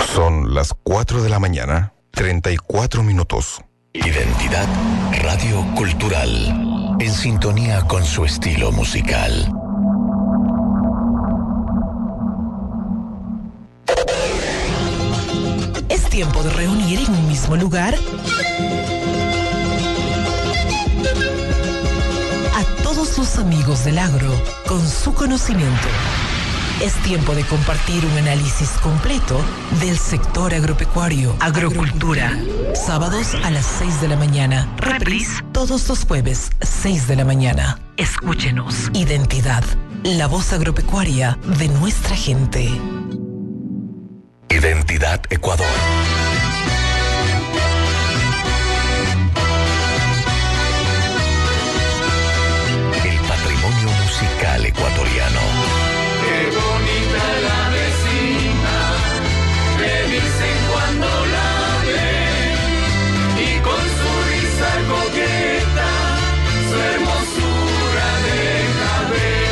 Son las 4 de la mañana, 34 minutos. Identidad Radio Cultural, en sintonía con su estilo musical. Es tiempo de reunir en un mismo lugar a todos los amigos del agro con su conocimiento. Es tiempo de compartir un análisis completo del sector agropecuario. Agrocultura. Sábados a las 6 de la mañana. Reprise todos los jueves, 6 de la mañana. Escúchenos. Identidad. La voz agropecuaria de nuestra gente. Identidad Ecuador. El patrimonio musical ecuatoriano. Qué bonita la vecina, le dicen cuando la ven, y con su risa coqueta, su hermosura deja ver.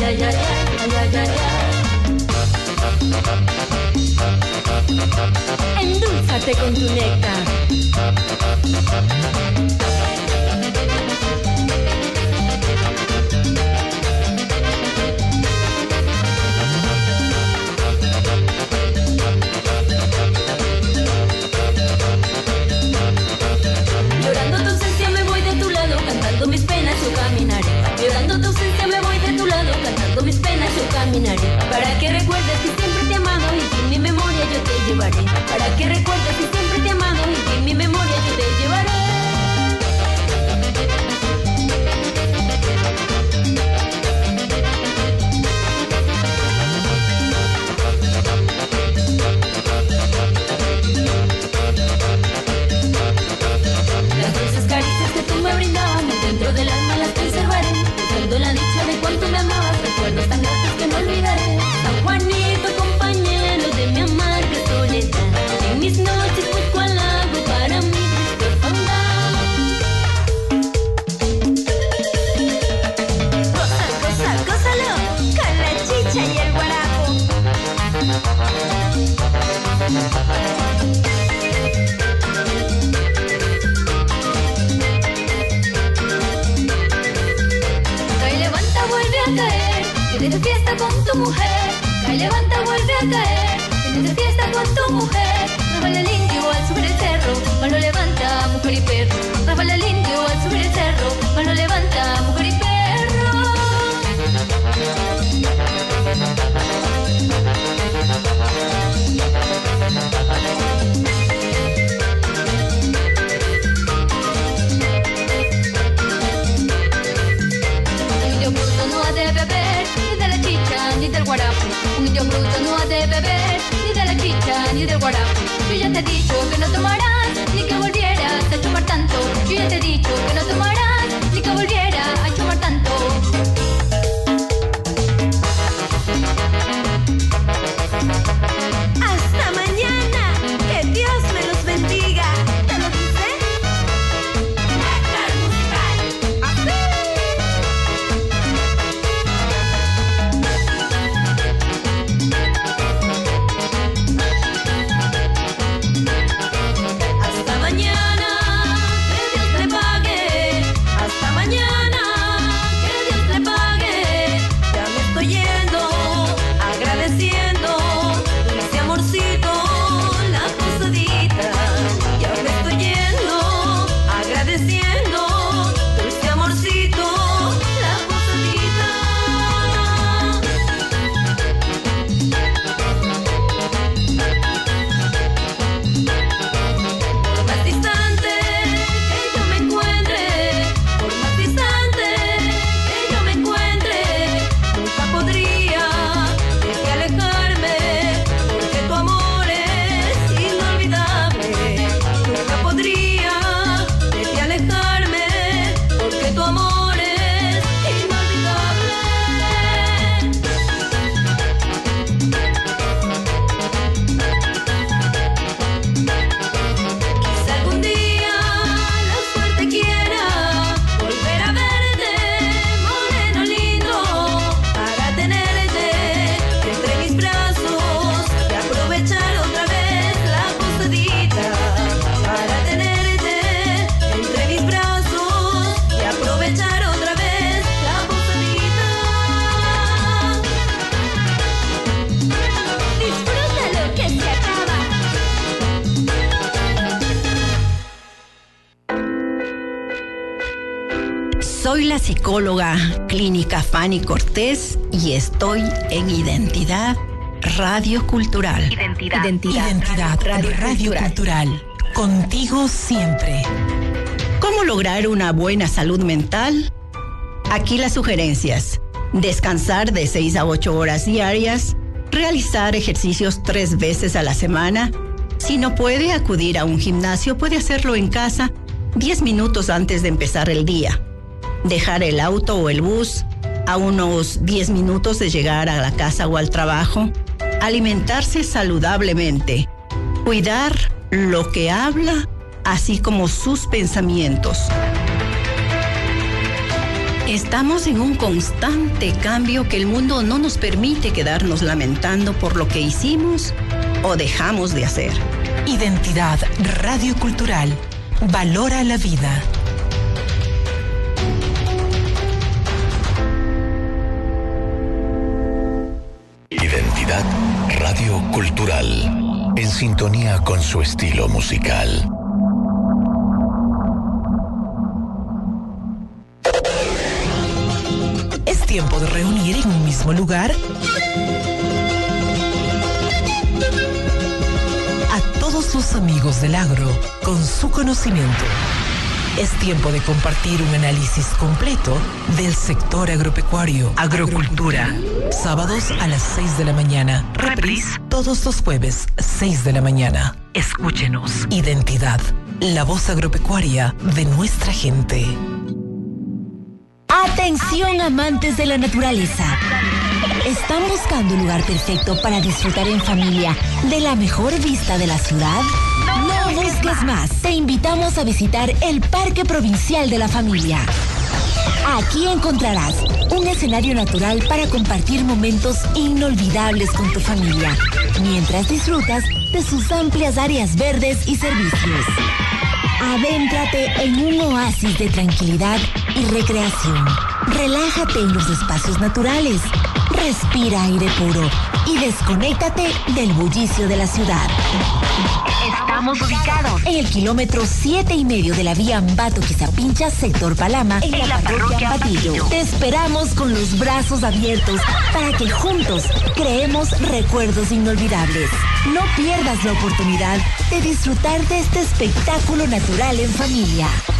ay, ay, ay, ay, ay. Endulzate con tu néctar. Llorando tu ausencia me voy de tu lado, cantando mis penas yo caminaré. Llorando tu ausencia me voy de tu lado, cantando mis penas yo caminaré. Para que recuerdes que siempre te he amado y que en mi memoria yo te llevaré. Para que recuerdes que siempre te he amado y que en mi memoria yo te llevaré. Las dulces caricias que tú me brindabas dentro del alma las conservaré. Pensando la dicha de cuánto me amabas, recuerdos tan gratos que no olvidaré. San Juanito, compañero de mi amarga soledad, en mis noches busco halago para mi triste orfandad. Goza, gózalo, con la chicha y el guarapo. Cae, levanta, vuelve a caer, vienes de fiesta con tu mujer. Cae, levanta, vuelve a caer, vienes de fiesta con tu mujer. Rábala el indio al subir el cerro, mano levanta, mujer y perro. Rábala el indio al subir el cerro, mano levanta, mujer y perro. Un indio bruto no ha de beber ni de la chicha ni del guarapo. Un indio bruto no ha de beber ni de la chicha ni del guarapo. Yo ya te he dicho que no tomarás ni que volvieras a chupar tanto. Yo ya te he dicho que no tomarás ni que volvieras a chupar tanto. Hasta mañana, que Dios me los bendiga. ¿Te lo dice? Néctar musical. ¡Así! Hasta mañana, que Dios le pague. Hasta mañana, que Dios le pague. Ya me estoy yendo, agradeciendo dulce amorcito, la posadita. Ya me estoy yendo, agradeciendo dulce amorcito, la posadita. Por más distante que yo me encuentre, por más distante que yo me encuentre, nunca podría de ti alejarme, porque tu amor es inolvidable. Nunca podría de ti alejarme, porque tu amor es inolvidable. Quizá algún día la suerte quiera volver a verte, moreno lindo, para tenerte entre mis brazos y aprovechar otra vez la posadita. Para tenerte entre mis brazos y aprovechar otra vez la posadita. Disfrútalo que se acaba. Soy la psicóloga clínica Fanny Cortés y estoy en Identidad Radio Cultural. Identidad Radio Cultural. Contigo siempre. ¿Cómo lograr una buena salud mental? Aquí las sugerencias: descansar de 6 a 8 horas diarias, realizar ejercicios 3 veces a la semana. Si no puede acudir a un gimnasio, puede hacerlo en casa 10 minutos antes de empezar el día. Dejar el auto o el bus a unos 10 minutos de llegar a la casa o al trabajo. Alimentarse saludablemente. Cuidar lo que habla, así como sus pensamientos. Estamos en un constante cambio que el mundo no nos permite quedarnos lamentando por lo que hicimos o dejamos de hacer. Identidad radiocultural. Valora la vida. Identidad radiocultural. En sintonía con su estilo musical. Es tiempo de reunir en un mismo lugar a todos los amigos del agro con su conocimiento. Es tiempo de compartir un análisis completo del sector agropecuario. Agrocultura. Sábados a las 6 de la mañana. Reprise todos los jueves, 6 de la mañana. Escúchenos. Identidad. La voz agropecuaria de nuestra gente. Atención, amantes de la naturaleza. ¿Están buscando un lugar perfecto para disfrutar en familia de la mejor vista de la ciudad? No busques más. Te invitamos a visitar el Parque Provincial de la Familia. Aquí encontrarás un escenario natural para compartir momentos inolvidables con tu familia, mientras disfrutas de sus amplias áreas verdes y servicios. Adéntrate en un oasis de tranquilidad y recreación. Relájate en los espacios naturales, respira aire puro y desconéctate del bullicio de la ciudad. Estamos ubicados en el kilómetro 7,5 de la vía Ambato-Quizapincha, sector Palama, en la parroquia Ambatillo. Te esperamos con los brazos abiertos para que juntos creemos recuerdos inolvidables. No pierdas la oportunidad de disfrutar de este espectáculo natural en familia.